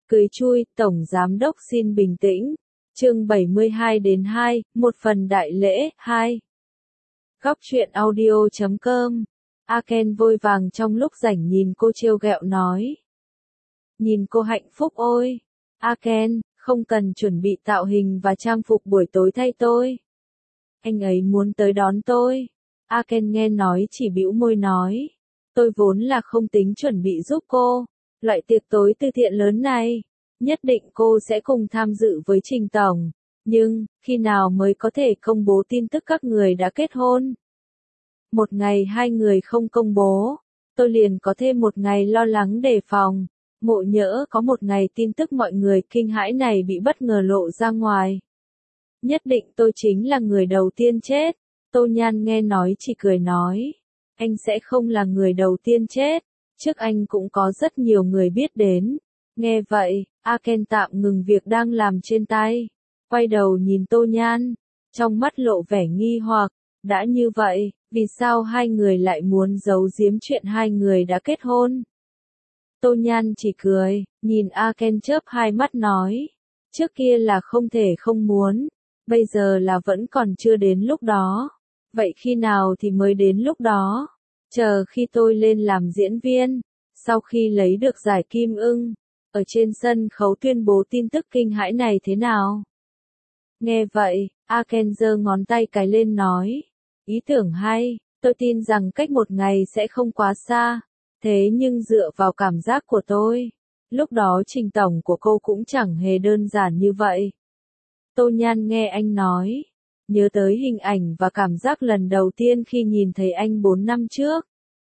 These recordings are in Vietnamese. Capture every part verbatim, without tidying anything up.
Cười chui, Tổng Giám đốc xin bình tĩnh. Chương bảy mươi hai đến hai, một phần đại lễ, hai. Góc truyện audio chấm com. Aken vội vàng trong lúc rảnh nhìn cô trêu ghẹo nói. Nhìn cô hạnh phúc ôi. Aken, không cần chuẩn bị tạo hình và trang phục buổi tối thay tôi. Anh ấy muốn tới đón tôi. Aken nghe nói chỉ bĩu môi nói. Tôi vốn là không tính chuẩn bị giúp cô. Loại tiệc tối từ thiện lớn này, nhất định cô sẽ cùng tham dự với Trình Tổng. Nhưng, khi nào mới có thể công bố tin tức các người đã kết hôn? Một ngày hai người không công bố, tôi liền có thêm một ngày lo lắng đề phòng. Ngộ nhỡ có một ngày tin tức mọi người kinh hãi này bị bất ngờ lộ ra ngoài. Nhất định tôi chính là người đầu tiên chết. Tô Nhan nghe nói chỉ cười nói. Anh sẽ không là người đầu tiên chết. Trước anh cũng có rất nhiều người biết đến. Nghe vậy, Aken tạm ngừng việc đang làm trên tay. Quay đầu nhìn Tô Nhan. Trong mắt lộ vẻ nghi hoặc. Đã như vậy, vì sao hai người lại muốn giấu giếm chuyện hai người đã kết hôn? Tô Nhan chỉ cười, nhìn Aken chớp hai mắt nói. Trước kia là không thể không muốn. Bây giờ là vẫn còn chưa đến lúc đó. Vậy khi nào thì mới đến lúc đó? Chờ khi tôi lên làm diễn viên, sau khi lấy được giải Kim Ưng, ở trên sân khấu tuyên bố tin tức kinh hãi này thế nào? Nghe vậy, Aken giơ ngón tay cái lên nói, ý tưởng hay, tôi tin rằng cách một ngày sẽ không quá xa, thế nhưng dựa vào cảm giác của tôi, lúc đó Trình Tổng của cô cũng chẳng hề đơn giản như vậy. Tô Nhan nghe anh nói. Nhớ tới hình ảnh và cảm giác lần đầu tiên khi nhìn thấy anh bốn năm trước.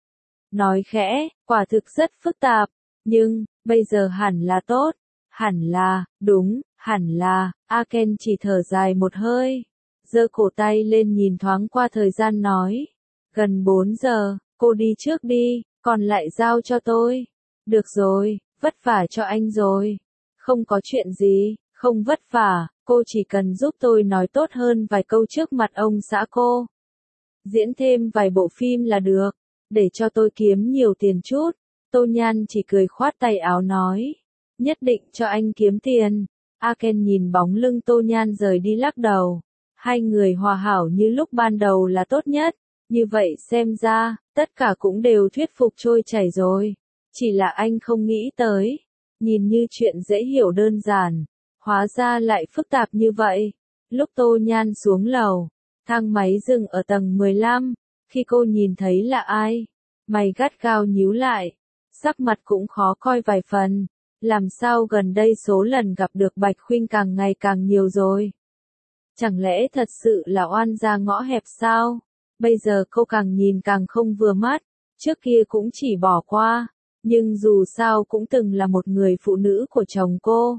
Nói khẽ, quả thực rất phức tạp, nhưng, bây giờ hẳn là tốt, hẳn là, đúng, hẳn là, Aken chỉ thở dài một hơi, giơ cổ tay lên nhìn thoáng qua thời gian nói, gần bốn giờ, cô đi trước đi, còn lại giao cho tôi. Được rồi, vất vả cho anh rồi. Không có chuyện gì, không vất vả. Cô chỉ cần giúp tôi nói tốt hơn vài câu trước mặt ông xã cô. Diễn thêm vài bộ phim là được, để cho tôi kiếm nhiều tiền chút. Tô Nhan chỉ cười khoát tay áo nói. Nhất định cho anh kiếm tiền. Aken nhìn bóng lưng Tô Nhan rời đi lắc đầu. Hai người hòa hảo như lúc ban đầu là tốt nhất. Như vậy xem ra, tất cả cũng đều thuyết phục trôi chảy rồi. Chỉ là anh không nghĩ tới. Nhìn như chuyện dễ hiểu đơn giản. Hóa ra lại phức tạp như vậy. Lúc Tô Nhan xuống lầu, thang máy dừng ở tầng mười lăm, khi cô nhìn thấy là ai, mày gắt gao nhíu lại, sắc mặt cũng khó coi vài phần, làm sao gần đây số lần gặp được Bạch Khuynh càng ngày càng nhiều rồi. Chẳng lẽ thật sự là oan gia ngõ hẹp sao? Bây giờ cô càng nhìn càng không vừa mắt, trước kia cũng chỉ bỏ qua, nhưng dù sao cũng từng là một người phụ nữ của chồng cô.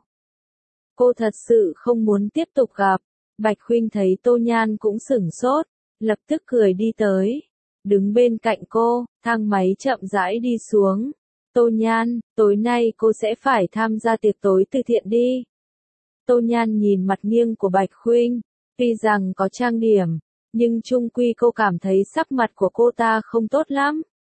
Cô thật sự không muốn tiếp tục gặp. Bạch Khuynh thấy Tô Nhan cũng sửng sốt, lập tức cười đi tới. Đứng bên cạnh cô, thang máy chậm rãi đi xuống. Tô Nhan, tối nay cô sẽ phải tham gia tiệc tối từ thiện đi. Tô Nhan nhìn mặt nghiêng của Bạch Khuynh, tuy rằng có trang điểm, nhưng chung quy cô cảm thấy sắc mặt của cô ta không tốt lắm.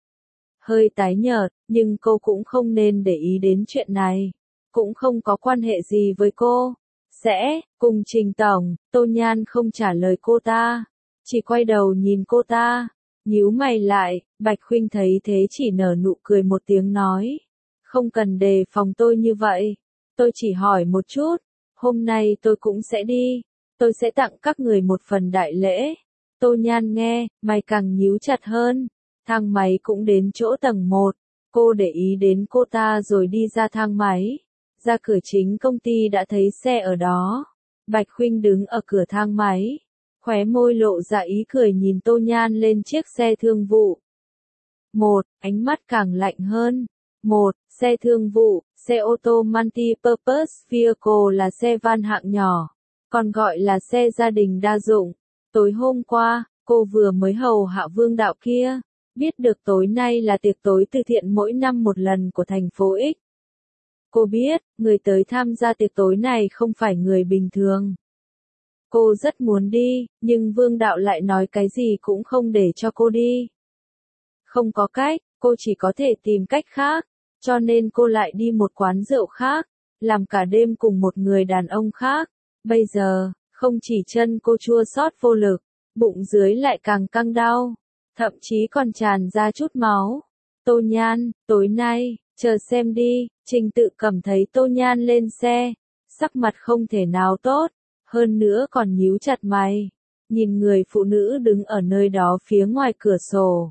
Hơi tái nhợt, nhưng cô cũng không nên để ý đến chuyện này. Cũng không có quan hệ gì với cô. Sẽ, cùng Trình Tổng. Tô Nhan không trả lời cô ta, chỉ quay đầu nhìn cô ta, nhíu mày lại. Bạch Khuynh thấy thế chỉ nở nụ cười một tiếng nói, không cần đề phòng tôi như vậy, tôi chỉ hỏi một chút, hôm nay tôi cũng sẽ đi, tôi sẽ tặng các người một phần đại lễ. Tô Nhan nghe, mày càng nhíu chặt hơn. Thang máy cũng đến chỗ tầng một, cô để ý đến cô ta rồi đi ra thang máy. Ra cửa chính công ty đã thấy xe ở đó. Bạch Khuynh đứng ở cửa thang máy, khóe môi lộ ra ý cười nhìn Tô Nhan lên chiếc xe thương vụ. Một, ánh mắt càng lạnh hơn. Một, xe thương vụ, xe ô tô multi-purpose vehicle là xe van hạng nhỏ, còn gọi là xe gia đình đa dụng. Tối hôm qua, cô vừa mới hầu hạ Vương Đạo kia, biết được tối nay là tiệc tối từ thiện mỗi năm một lần của thành phố X. Cô biết, người tới tham gia tiệc tối này không phải người bình thường. Cô rất muốn đi, nhưng Vương Đạo lại nói cái gì cũng không để cho cô đi. Không có cách, cô chỉ có thể tìm cách khác, cho nên cô lại đi một quán rượu khác, làm cả đêm cùng một người đàn ông khác. Bây giờ, không chỉ chân cô chua xót vô lực, bụng dưới lại càng căng đau, thậm chí còn tràn ra chút máu. Tô Nhan, tối nay, chờ xem đi, Trình Tự Cầm thấy Tô Nhan lên xe, sắc mặt không thể nào tốt, hơn nữa còn nhíu chặt mày, nhìn người phụ nữ đứng ở nơi đó phía ngoài cửa sổ.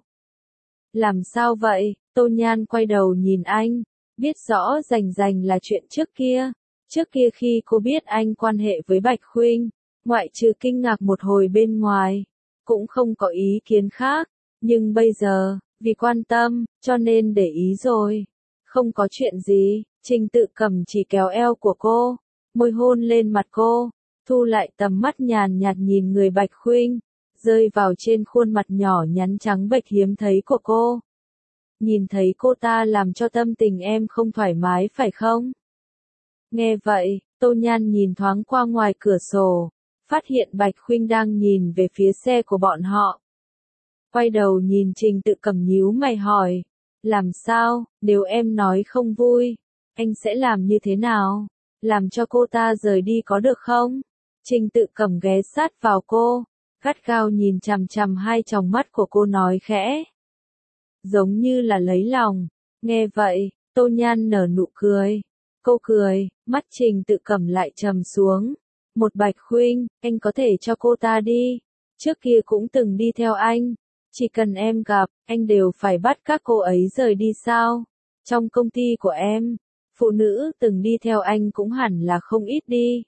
Làm sao vậy? Tô Nhan quay đầu nhìn anh, biết rõ rành rành là chuyện trước kia. Trước kia khi cô biết anh quan hệ với Bạch Khuynh, ngoại trừ kinh ngạc một hồi bên ngoài, cũng không có ý kiến khác, nhưng bây giờ, vì quan tâm, cho nên để ý rồi. Không có chuyện gì, Trình Tự Cầm chỉ kéo eo của cô, môi hôn lên mặt cô, thu lại tầm mắt nhàn nhạt nhìn người Bạch Khuynh, rơi vào trên khuôn mặt nhỏ nhắn trắng bệch hiếm thấy của cô. Nhìn thấy cô ta làm cho tâm tình em không thoải mái phải không? Nghe vậy, Tô Nhan nhìn thoáng qua ngoài cửa sổ, phát hiện Bạch Khuynh đang nhìn về phía xe của bọn họ. Quay đầu nhìn Trình Tự Cầm nhíu mày hỏi, làm sao, nếu em nói không vui, anh sẽ làm như thế nào? Làm cho cô ta rời đi có được không? Trình Tự Cầm ghé sát vào cô, gắt gao nhìn chằm chằm hai tròng mắt của cô nói khẽ. Giống như là lấy lòng. Nghe vậy, Tô Nhan nở nụ cười. Cô cười, mắt Trình Tự Cầm lại trầm xuống. Một Bạch Khuynh, anh có thể cho cô ta đi. Trước kia cũng từng đi theo anh. Chỉ cần em gặp, anh đều phải bắt các cô ấy rời đi sao? Trong công ty của em, phụ nữ từng đi theo anh cũng hẳn là không ít đi.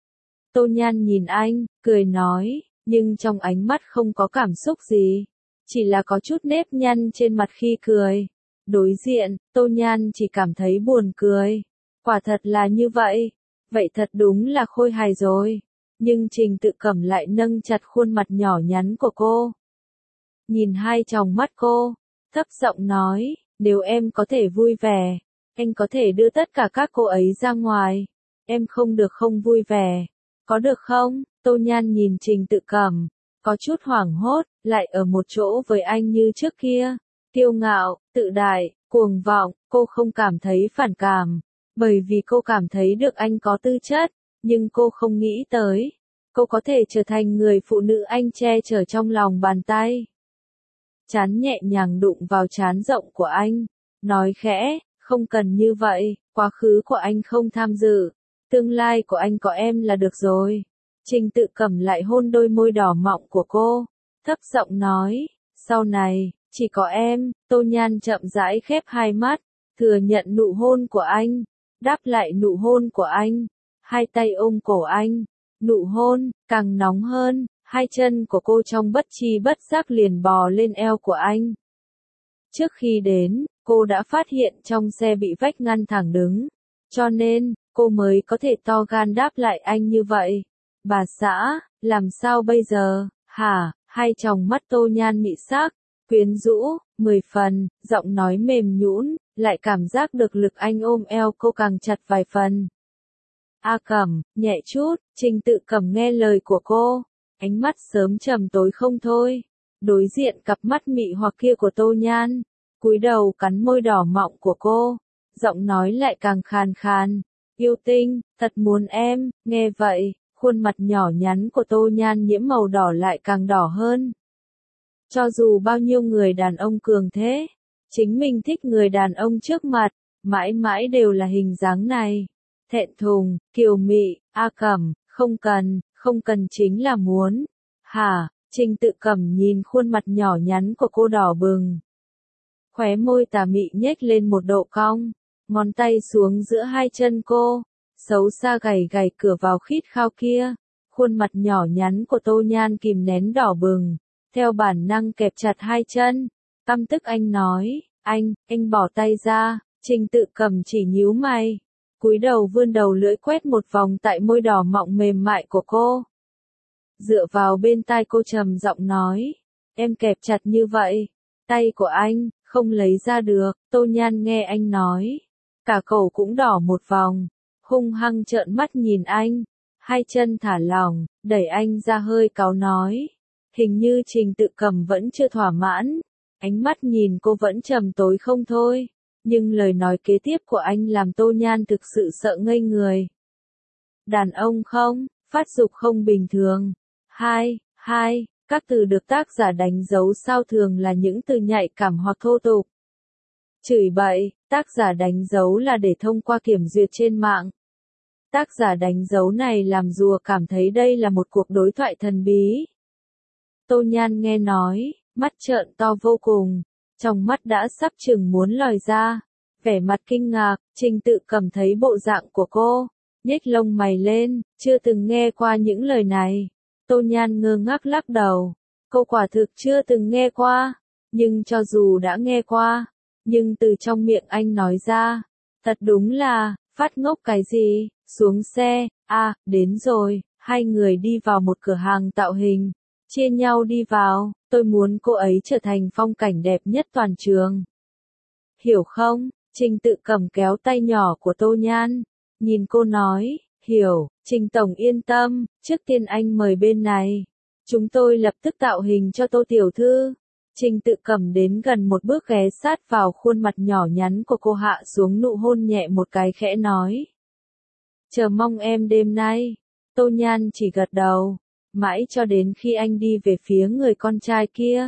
Tô Nhan nhìn anh, cười nói, nhưng trong ánh mắt không có cảm xúc gì. Chỉ là có chút nếp nhăn trên mặt khi cười. Đối diện, Tô Nhan chỉ cảm thấy buồn cười. Quả thật là như vậy. Vậy thật đúng là khôi hài rồi. Nhưng Trình Tự Cầm lại nâng chặt khuôn mặt nhỏ nhắn của cô. Nhìn hai tròng mắt cô, thấp giọng nói, nếu em có thể vui vẻ, anh có thể đưa tất cả các cô ấy ra ngoài. Em không được không vui vẻ. Có được không? Tô Nhan nhìn Trình Tự Cầm, có chút hoảng hốt, lại ở một chỗ với anh như trước kia. Kiêu ngạo, tự đại, cuồng vọng, cô không cảm thấy phản cảm, bởi vì cô cảm thấy được anh có tư chất, nhưng cô không nghĩ tới, cô có thể trở thành người phụ nữ anh che chở trong lòng bàn tay. Chán nhẹ nhàng đụng vào trán rộng của anh, nói khẽ, không cần như vậy, quá khứ của anh không tham dự, tương lai của anh có em là được rồi. Trình Tự Cầm lại hôn đôi môi đỏ mọng của cô, thấp giọng nói, sau này, chỉ có em. Tô Nhan chậm rãi khép hai mắt, thừa nhận nụ hôn của anh, đáp lại nụ hôn của anh, hai tay ôm cổ anh, nụ hôn, càng nóng hơn, hai chân của cô trong bất tri bất giác liền bò lên eo của anh. Trước khi đến, cô đã phát hiện trong xe bị vách ngăn thẳng đứng, cho nên, cô mới có thể to gan đáp lại anh như vậy. Bà xã, làm sao bây giờ, hả? Hai tròng mắt Tô Nhan mị sắc, quyến rũ, mười phần, giọng nói mềm nhũn, lại cảm giác được lực anh ôm eo cô càng chặt vài phần. A Cẩm, nhẹ chút. Trình Tự Cầm nghe lời của cô, ánh mắt sớm trầm tối không thôi. Đối diện cặp mắt mị hoặc kia của Tô Nhan, cúi đầu cắn môi đỏ mọng của cô, giọng nói lại càng khàn khàn. Yêu tinh, thật muốn em. Nghe vậy, khuôn mặt nhỏ nhắn của Tô Nhan nhiễm màu đỏ lại càng đỏ hơn. Cho dù bao nhiêu người đàn ông cường thế, chính mình thích người đàn ông trước mặt, mãi mãi đều là hình dáng này. Thẹn thùng, kiều mị. A Cẩm, không cần, không cần chính là muốn. Hả? Trình Tự Cầm nhìn khuôn mặt nhỏ nhắn của cô đỏ bừng. Khóe môi tà mị nhếch lên một độ cong, ngón tay xuống giữa hai chân cô, xấu xa gầy gầy cửa vào khít khao kia. Khuôn mặt nhỏ nhắn của Tô Nhan kìm nén đỏ bừng, theo bản năng kẹp chặt hai chân. Căm tức anh nói, anh, anh bỏ tay ra. Trình Tự Cầm chỉ nhíu mày, cúi đầu vươn đầu lưỡi quét một vòng tại môi đỏ mọng mềm mại của cô. Dựa vào bên tai cô trầm giọng nói, em kẹp chặt như vậy, tay của anh, không lấy ra được. Tô Nhan nghe anh nói, cả cổ cũng đỏ một vòng, hung hăng trợn mắt nhìn anh, hai chân thả lỏng, đẩy anh ra hơi cáu nói. Hình như Trình Tự Cầm vẫn chưa thỏa mãn, ánh mắt nhìn cô vẫn trầm tối không thôi. Nhưng lời nói kế tiếp của anh làm Tô Nhan thực sự sợ ngây người. Đàn ông không, phát dục không bình thường. Hai, hai, các từ được tác giả đánh dấu sao thường là những từ nhạy cảm hoặc thô tục. Chửi bậy, tác giả đánh dấu là để thông qua kiểm duyệt trên mạng. Tác giả đánh dấu này làm rùa cảm thấy đây là một cuộc đối thoại thần bí. Tô Nhan nghe nói, mắt trợn to vô cùng, trong mắt đã sắp chừng muốn lòi ra, vẻ mặt kinh ngạc. Trình Tự Cầm thấy bộ dạng của cô, nhếch lông mày lên, chưa từng nghe qua những lời này. Tô Nhan ngơ ngác lắc đầu, cô quả thực chưa từng nghe qua, nhưng cho dù đã nghe qua, nhưng từ trong miệng anh nói ra, thật đúng là, phát ngốc cái gì. Xuống xe, à, đến rồi, hai người đi vào một cửa hàng tạo hình, chia nhau đi vào, tôi muốn cô ấy trở thành phong cảnh đẹp nhất toàn trường. Hiểu không? Trình Tự Cầm kéo tay nhỏ của Tô Nhan, nhìn cô nói, hiểu. Trình tổng yên tâm, trước tiên anh mời bên này, chúng tôi lập tức tạo hình cho Tô tiểu thư. Trình Tự Cầm đến gần một bước ghé sát vào khuôn mặt nhỏ nhắn của cô, hạ xuống nụ hôn nhẹ một cái khẽ nói. Chờ mong em đêm nay. Tô Nhan chỉ gật đầu, mãi cho đến khi anh đi về phía người con trai kia.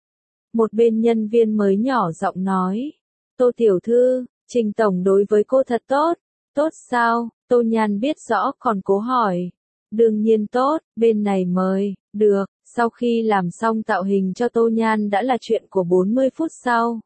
Một bên nhân viên mới nhỏ giọng nói, Tô tiểu thư, Trình tổng đối với cô thật tốt. Tốt sao? Tô Nhan biết rõ còn cố hỏi. Đương nhiên tốt, bên này mời. Được. Sau khi làm xong tạo hình cho Tô Nhan đã là chuyện của bốn mươi phút sau.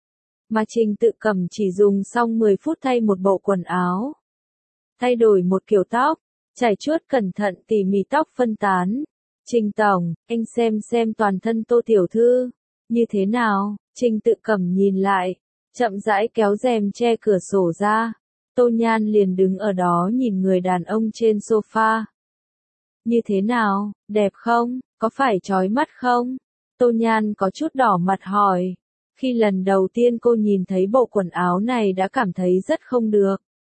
Mà Trình Tự Cầm chỉ dùng xong mười phút thay một bộ quần áo. Thay đổi một kiểu tóc, chải chuốt cẩn thận tỉ mỉ tóc phân tán. Trình tổng, anh xem xem toàn thân Tô tiểu thư, như thế nào? Trình Tự Cầm nhìn lại, chậm rãi kéo rèm che cửa sổ ra. Tô Nhan liền đứng ở đó nhìn người đàn ông trên sofa. Như thế nào, đẹp không, có phải chói mắt không? Tô Nhan có chút đỏ mặt hỏi. Khi lần đầu tiên cô nhìn thấy bộ quần áo này đã cảm thấy rất không được.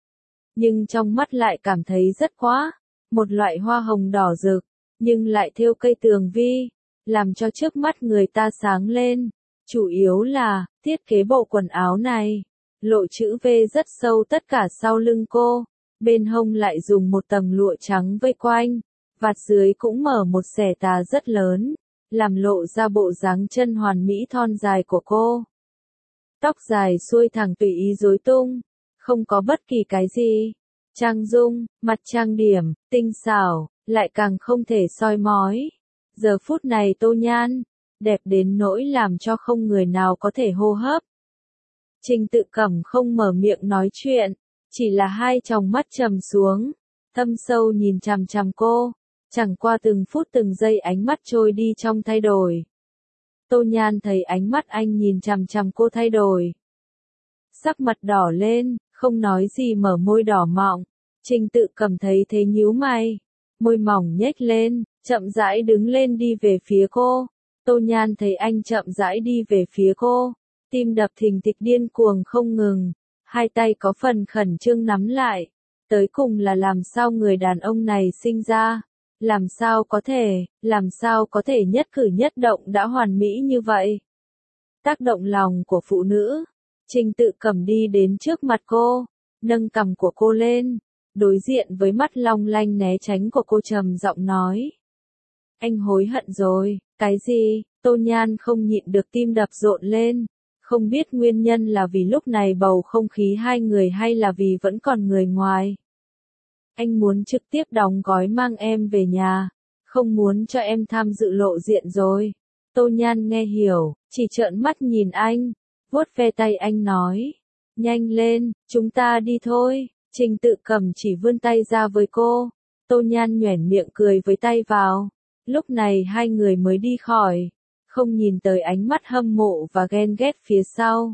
Nhưng trong mắt lại cảm thấy rất quá, một loại hoa hồng đỏ rực, nhưng lại thêu cây tường vi, làm cho trước mắt người ta sáng lên. Chủ yếu là, thiết kế bộ quần áo này, lộ chữ V rất sâu tất cả sau lưng cô, bên hông lại dùng một tầng lụa trắng vây quanh, vạt dưới cũng mở một xẻ tà rất lớn, làm lộ ra bộ dáng chân hoàn mỹ thon dài của cô. Tóc dài xuôi thẳng tùy ý rối tung, không có bất kỳ cái gì. Trang dung, mặt trang điểm, tinh xảo, lại càng không thể soi mói. Giờ phút này Tô Nhan, đẹp đến nỗi làm cho không người nào có thể hô hấp. Trình Tự Cầm không mở miệng nói chuyện, chỉ là hai tròng mắt trầm xuống, thâm sâu nhìn chằm chằm cô, chẳng qua từng phút từng giây ánh mắt trôi đi trong thay đổi. Tô Nhan thấy ánh mắt anh nhìn chằm chằm cô thay đổi. Sắc mặt đỏ lên, không nói gì mở môi đỏ mọng. Trình Tự Cầm thấy thế nhíu mày, môi mỏng nhếch lên, chậm rãi đứng lên đi về phía cô. Tô Nhan thấy anh chậm rãi đi về phía cô, tim đập thình thịch điên cuồng không ngừng, hai tay có phần khẩn trương nắm lại. Tới cùng là làm sao người đàn ông này sinh ra, làm sao có thể, làm sao có thể nhất cử nhất động đã hoàn mỹ như vậy. Tác động lòng của phụ nữ. Trình Tự Cầm đi đến trước mặt cô, nâng cằm của cô lên, đối diện với mắt long lanh né tránh của cô trầm giọng nói. Anh hối hận rồi, cái gì? Tô Nhan không nhịn được tim đập rộn lên, không biết nguyên nhân là vì lúc này bầu không khí hai người hay là vì vẫn còn người ngoài. Anh muốn trực tiếp đóng gói mang em về nhà, không muốn cho em tham dự lộ diện rồi. Tô Nhan nghe hiểu, chỉ trợn mắt nhìn anh, vuốt ve tay anh nói. Nhanh lên, chúng ta đi thôi. Trình Tự Cầm chỉ vươn tay ra với cô. Tô Nhan nhoẻn miệng cười với tay vào. Lúc này hai người mới đi khỏi, không nhìn tới ánh mắt hâm mộ và ghen ghét phía sau.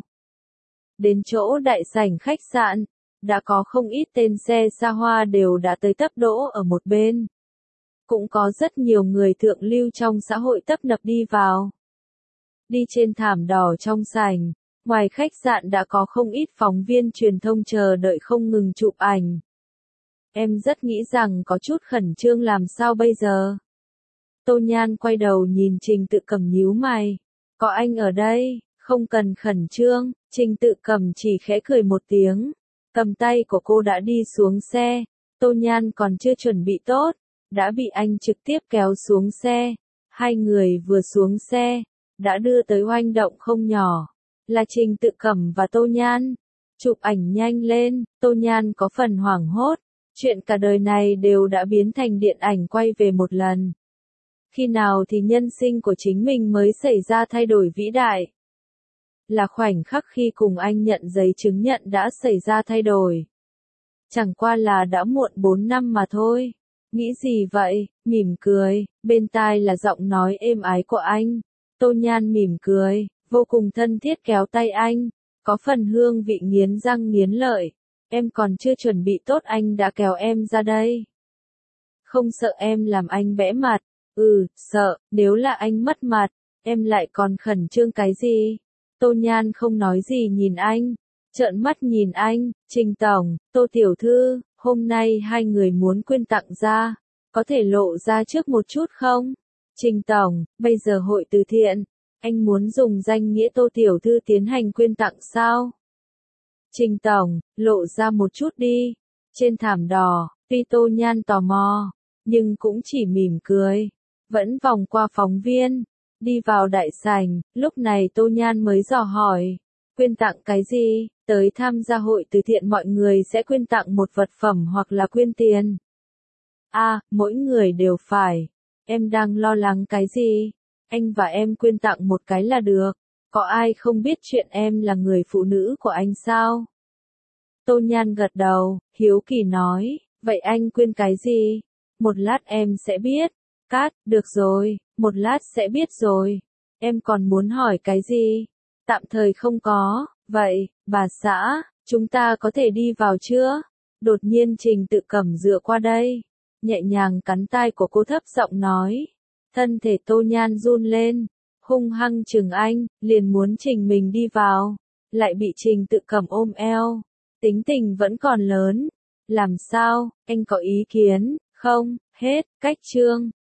Đến chỗ đại sảnh khách sạn, đã có không ít tên xe xa hoa đều đã tới tấp đỗ ở một bên. Cũng có rất nhiều người thượng lưu trong xã hội tấp nập đi vào. Đi trên thảm đỏ trong sảnh, ngoài khách sạn đã có không ít phóng viên truyền thông chờ đợi không ngừng chụp ảnh. Em rất nghĩ rằng có chút khẩn trương làm sao bây giờ. Tô Nhan quay đầu nhìn Trình Tự Cầm nhíu mày. Có anh ở đây, Không cần khẩn trương, Trình Tự Cẩm chỉ khẽ cười một tiếng, cầm tay của cô đã đi xuống xe, Tô Nhan còn chưa chuẩn bị tốt, đã bị anh trực tiếp kéo xuống xe, hai người vừa xuống xe, đã đưa tới oanh động không nhỏ, là Trình Tự Cẩm và Tô Nhan. Chụp ảnh nhanh lên, Tô Nhan có phần hoảng hốt, chuyện cả đời này đều đã biến thành điện ảnh quay về một lần. Khi nào thì nhân sinh của chính mình mới xảy ra thay đổi vĩ đại? Là khoảnh khắc khi cùng anh nhận giấy chứng nhận đã xảy ra thay đổi. Chẳng qua là đã muộn bốn năm mà thôi. Nghĩ gì vậy? Mỉm cười, bên tai là giọng nói êm ái của anh. Tô Nhan mỉm cười, vô cùng thân thiết kéo tay anh, có phần hương vị nghiến răng nghiến lợi. Em còn chưa chuẩn bị tốt anh đã kéo em ra đây. Không sợ em làm anh bẽ mặt? Ừ, sợ, nếu là anh mất mặt, em lại còn khẩn trương cái gì? Tô Nhan không nói gì nhìn anh, trợn mắt nhìn anh, Trình Tổng, Tô Tiểu Thư, hôm nay hai người muốn quyên tặng ra, có thể lộ ra trước một chút không? Trình Tổng, bây giờ hội từ thiện, anh muốn dùng danh nghĩa Tô Tiểu Thư tiến hành quyên tặng sao? Trình Tổng, lộ ra một chút đi. Trên thảm đỏ, tuy Tô Nhan tò mò, nhưng cũng chỉ mỉm cười, vẫn vòng qua phóng viên, đi vào đại sảnh, lúc này Tô Nhan mới dò hỏi, quyên tặng cái gì? Tới tham gia hội từ thiện mọi người sẽ quyên tặng một vật phẩm hoặc là quyên tiền. À, mỗi người đều phải. Em đang lo lắng cái gì? Anh và em quyên tặng một cái là được. Có ai không biết chuyện em là người phụ nữ của anh sao? Tô Nhan gật đầu, hiếu kỳ nói, vậy anh quyên cái gì? Một lát em sẽ biết. Cát, được rồi, một lát sẽ biết rồi. Em còn muốn hỏi cái gì? Tạm thời không có, vậy, bà xã, chúng ta có thể đi vào chưa? Đột nhiên Trình Tự Cẩm dựa qua đây, nhẹ nhàng cắn tai của cô thấp giọng nói. Thân thể Tô Nhan run lên, hung hăng chừng anh, liền muốn Trình mình đi vào, lại bị Trình Tự Cẩm ôm eo. Tính tình vẫn còn lớn. Làm sao, anh có ý kiến, không? Hết, cách chương.